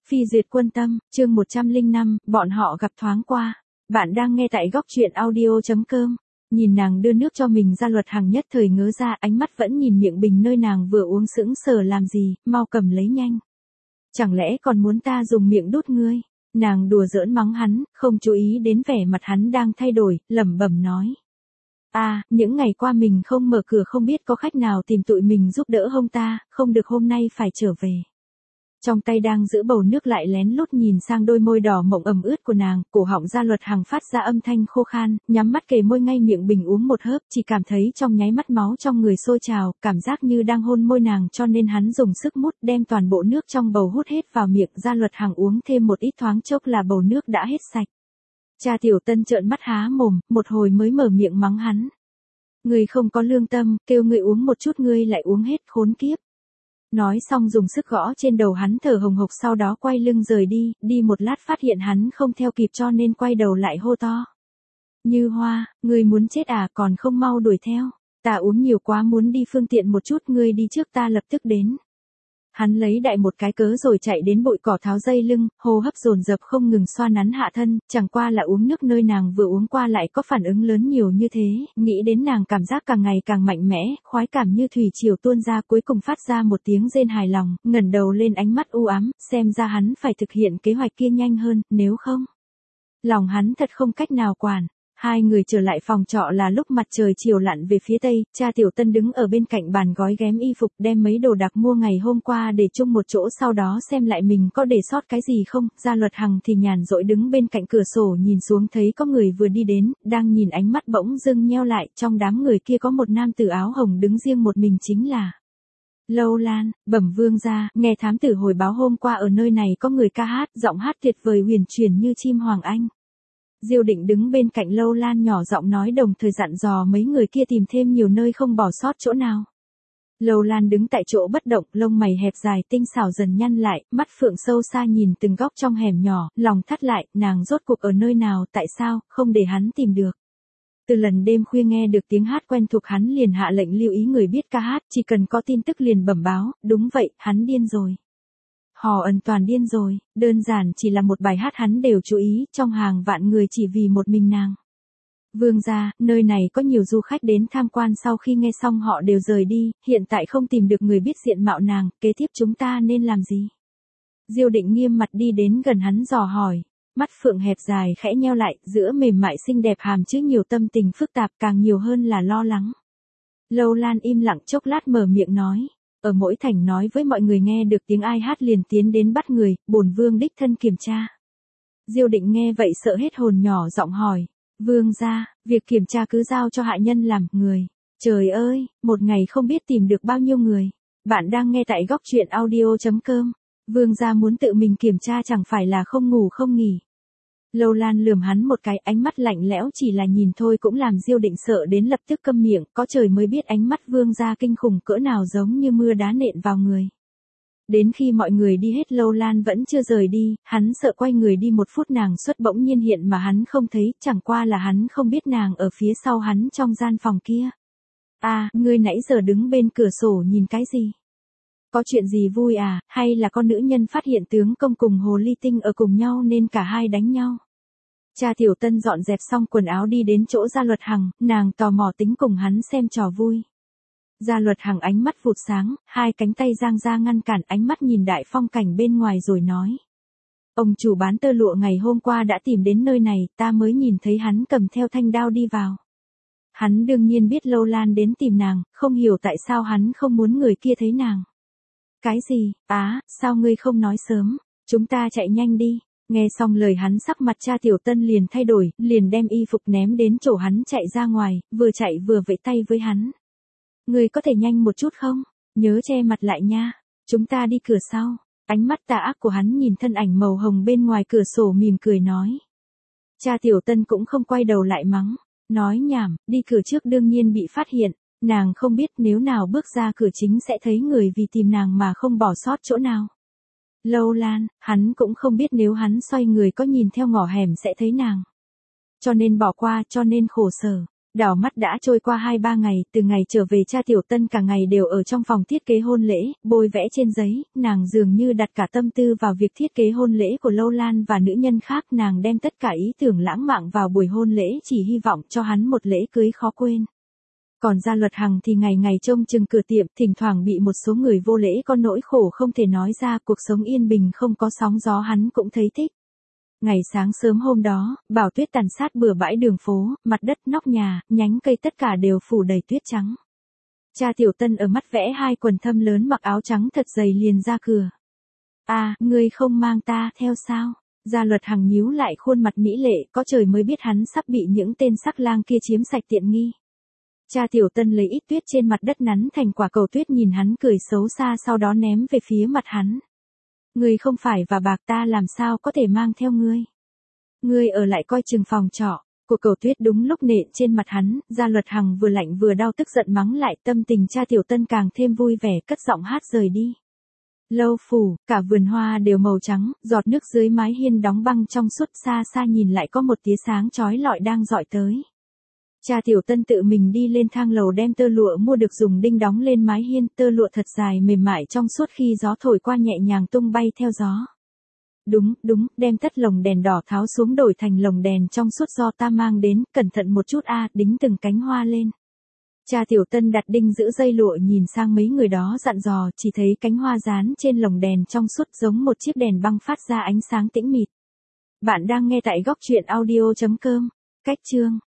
Phi duyệt quân tâm, chương 105, bọn họ gặp thoáng qua. Bạn đang nghe tại góc truyện audio.com. Nhìn nàng đưa nước cho mình, Gia Luật Hằng nhất thời ngớ ra, ánh mắt vẫn nhìn miệng bình nơi nàng vừa uống, sững sờ làm gì, mau cầm lấy nhanh. Chẳng lẽ còn muốn ta dùng miệng đút ngươi? Nàng đùa giỡn mắng hắn, không chú ý đến vẻ mặt hắn đang thay đổi, lẩm bẩm nói. Những ngày qua mình không mở cửa, không biết có khách nào tìm tụi mình giúp đỡ không ta, không được hôm nay phải trở về. Trong tay đang giữ bầu nước lại lén lút nhìn sang đôi môi đỏ mọng ẩm ướt của nàng, cổ họng Gia Luật Hằng phát ra âm thanh khô khan, nhắm mắt kề môi ngay miệng bình uống một hớp, chỉ cảm thấy trong nháy mắt máu trong người sôi trào, cảm giác như đang hôn môi nàng, cho nên hắn dùng sức mút đem toàn bộ nước trong bầu hút hết vào miệng. Gia Luật Hằng uống thêm một ít, thoáng chốc là bầu nước đã hết sạch. Cha Tiểu Tân trợn mắt há mồm, một hồi mới mở miệng mắng hắn. Ngươi không có lương tâm, kêu ngươi uống một chút ngươi lại uống hết, khốn kiếp. Nói xong dùng sức gõ trên đầu hắn, thở hồng hộc, sau đó quay lưng rời đi, đi một lát phát hiện hắn không theo kịp cho nên quay đầu lại hô to. Như Hoa, ngươi muốn chết à, còn không mau đuổi theo, ta uống nhiều quá muốn đi phương tiện một chút, ngươi đi trước ta lập tức đến. Hắn lấy đại một cái cớ rồi chạy đến bụi cỏ tháo dây lưng, hô hấp dồn dập không ngừng xoa nắn hạ thân, chẳng qua là uống nước nơi nàng vừa uống qua lại có phản ứng lớn nhiều như thế, nghĩ đến nàng cảm giác càng ngày càng mạnh mẽ, khoái cảm như thủy triều tuôn ra, cuối cùng phát ra một tiếng rên hài lòng, ngẩng đầu lên, ánh mắt u ám, xem ra hắn phải thực hiện kế hoạch kia nhanh hơn, nếu không, lòng hắn thật không cách nào quản. Hai người trở lại phòng trọ là lúc mặt trời chiều lặn về phía tây, cha Tiểu Tân đứng ở bên cạnh bàn gói ghém y phục, đem mấy đồ đặc mua ngày hôm qua để chung một chỗ, sau đó xem lại mình có để sót cái gì không. Gia Luật Hằng thì nhàn rỗi đứng bên cạnh cửa sổ nhìn xuống, thấy có người vừa đi đến, đang nhìn, ánh mắt bỗng dưng nheo lại, trong đám người kia có một nam tử áo hồng đứng riêng một mình, chính là Lâu Lan. Bẩm vương gia, nghe thám tử hồi báo hôm qua ở nơi này có người ca hát, giọng hát tuyệt vời huyền chuyển như chim hoàng anh. Diêu Định đứng bên cạnh Lâu Lan nhỏ giọng nói, đồng thời dặn dò mấy người kia tìm thêm nhiều nơi, không bỏ sót chỗ nào. Lâu Lan đứng tại chỗ bất động, lông mày hẹp dài tinh xảo dần nhăn lại, mắt phượng sâu xa nhìn từng góc trong hẻm nhỏ, lòng thắt lại, nàng rốt cuộc ở nơi nào, tại sao không để hắn tìm được. Từ lần đêm khuya nghe được tiếng hát quen thuộc, hắn liền hạ lệnh lưu ý người biết ca hát, chỉ cần có tin tức liền bẩm báo. Đúng vậy, hắn điên rồi. Họ ẩn toàn điên rồi, đơn giản chỉ là một bài hát hắn đều chú ý, trong hàng vạn người chỉ vì một mình nàng. Vương gia, nơi này có nhiều du khách đến tham quan, sau khi nghe xong họ đều rời đi, hiện tại không tìm được người biết diện mạo nàng, kế tiếp chúng ta nên làm gì? Diêu Định nghiêm mặt đi đến gần hắn dò hỏi, mắt phượng hẹp dài khẽ nheo lại, giữa mềm mại xinh đẹp hàm chứa nhiều tâm tình phức tạp, càng nhiều hơn là lo lắng. Lâu Lan im lặng chốc lát mở miệng nói. Ở mỗi thành nói với mọi người nghe được tiếng ai hát liền tiến đến bắt người, bổn vương đích thân kiểm tra. Diêu Định nghe vậy sợ hết hồn, nhỏ giọng hỏi, vương gia, việc kiểm tra cứ giao cho hạ nhân làm, người. Trời ơi, một ngày không biết tìm được bao nhiêu người. Bạn đang nghe tại góc truyện audio.com. Vương gia muốn tự mình kiểm tra chẳng phải là không ngủ không nghỉ. Lâu Lan lườm hắn một cái, ánh mắt lạnh lẽo, chỉ là nhìn thôi cũng làm Diêu Định sợ đến lập tức câm miệng, có trời mới biết ánh mắt vương gia kinh khủng cỡ nào, giống như mưa đá nện vào người. Đến khi mọi người đi hết, Lâu Lan vẫn chưa rời đi, hắn sợ quay người đi một phút nàng xuất bỗng nhiên hiện mà hắn không thấy, chẳng qua là hắn không biết nàng ở phía sau hắn trong gian phòng kia. Ngươi nãy giờ đứng bên cửa sổ nhìn cái gì? Có chuyện gì vui à, hay là con nữ nhân phát hiện tướng công cùng hồ ly tinh ở cùng nhau nên cả hai đánh nhau? Cha Tiểu Tân dọn dẹp xong quần áo đi đến chỗ Gia Luật Hằng, nàng tò mò tính cùng hắn xem trò vui. Gia Luật Hằng ánh mắt vụt sáng, hai cánh tay giang ra ngăn cản, ánh mắt nhìn đại phong cảnh bên ngoài rồi nói. Ông chủ bán tơ lụa ngày hôm qua đã tìm đến nơi này, ta mới nhìn thấy hắn cầm theo thanh đao đi vào. Hắn đương nhiên biết Lâu Lan đến tìm nàng, không hiểu tại sao hắn không muốn người kia thấy nàng. Cái gì, sao ngươi không nói sớm, chúng ta chạy nhanh đi. Nghe xong lời hắn, sắc mặt cha Tiểu Tân liền thay đổi, liền đem y phục ném đến chỗ hắn chạy ra ngoài, vừa chạy vừa vẫy tay với hắn. Ngươi có thể nhanh một chút không? Nhớ che mặt lại nha. Chúng ta đi cửa sau. Ánh mắt tà ác của hắn nhìn thân ảnh màu hồng bên ngoài cửa sổ, mỉm cười nói. Cha Tiểu Tân cũng không quay đầu lại mắng. Nói nhảm, đi cửa trước đương nhiên bị phát hiện. Nàng không biết nếu nào bước ra cửa chính sẽ thấy người vì tìm nàng mà không bỏ sót chỗ nào. Lâu Lan, hắn cũng không biết nếu hắn xoay người có nhìn theo ngõ hẻm sẽ thấy nàng. Cho nên bỏ qua, cho nên khổ sở. Đảo mắt đã trôi qua 2-3 ngày, từ ngày trở về cha Tiểu Tân cả ngày đều ở trong phòng thiết kế hôn lễ, bôi vẽ trên giấy, nàng dường như đặt cả tâm tư vào việc thiết kế hôn lễ của Lâu Lan và nữ nhân khác, nàng đem tất cả ý tưởng lãng mạn vào buổi hôn lễ chỉ hy vọng cho hắn một lễ cưới khó quên. Còn Gia Luật Hằng thì ngày ngày trông chừng cửa tiệm, thỉnh thoảng bị một số người vô lễ có nỗi khổ không thể nói ra, cuộc sống yên bình không có sóng gió hắn cũng thấy thích. Ngày sáng sớm hôm đó, bão tuyết tàn sát bừa bãi đường phố, mặt đất, nóc nhà, nhánh cây tất cả đều phủ đầy tuyết trắng. Cha Tiểu Tân ở mắt vẽ 2 quần thâm lớn mặc áo trắng thật dày liền ra cửa. Ngươi không mang ta theo sao? Gia Luật Hằng nhíu lại khuôn mặt mỹ lệ, có trời mới biết hắn sắp bị những tên sắc lang kia chiếm sạch tiện nghi. Cha Tiểu Tân lấy ít tuyết trên mặt đất nắn thành quả cầu tuyết, nhìn hắn cười xấu xa, sau đó ném về phía mặt hắn. Ngươi không phải và bạc, ta làm sao có thể mang theo ngươi. Ngươi ở lại coi chừng phòng trọ. Của cầu tuyết đúng lúc nện trên mặt hắn, Gia Luật Hằng vừa lạnh vừa đau, tức giận mắng lại, tâm tình cha Tiểu Tân càng thêm vui vẻ, cất giọng hát rời đi. Lâu phủ, cả vườn hoa đều màu trắng, giọt nước dưới mái hiên đóng băng trong suốt, xa xa nhìn lại có một tia sáng chói lọi đang dọi tới. Cha Tiểu Tân tự mình đi lên thang lầu đem tơ lụa mua được dùng đinh đóng lên mái hiên, tơ lụa thật dài mềm mại trong suốt, khi gió thổi qua nhẹ nhàng tung bay theo gió. Đúng, đem tất lồng đèn đỏ tháo xuống đổi thành lồng đèn trong suốt do ta mang đến, cẩn thận một chút đính từng cánh hoa lên. Cha Tiểu Tân đặt đinh giữ dây lụa, nhìn sang mấy người đó dặn dò, chỉ thấy cánh hoa dán trên lồng đèn trong suốt giống một chiếc đèn băng phát ra ánh sáng tĩnh mịt. Bạn đang nghe tại góc truyện audio.com. Cách chương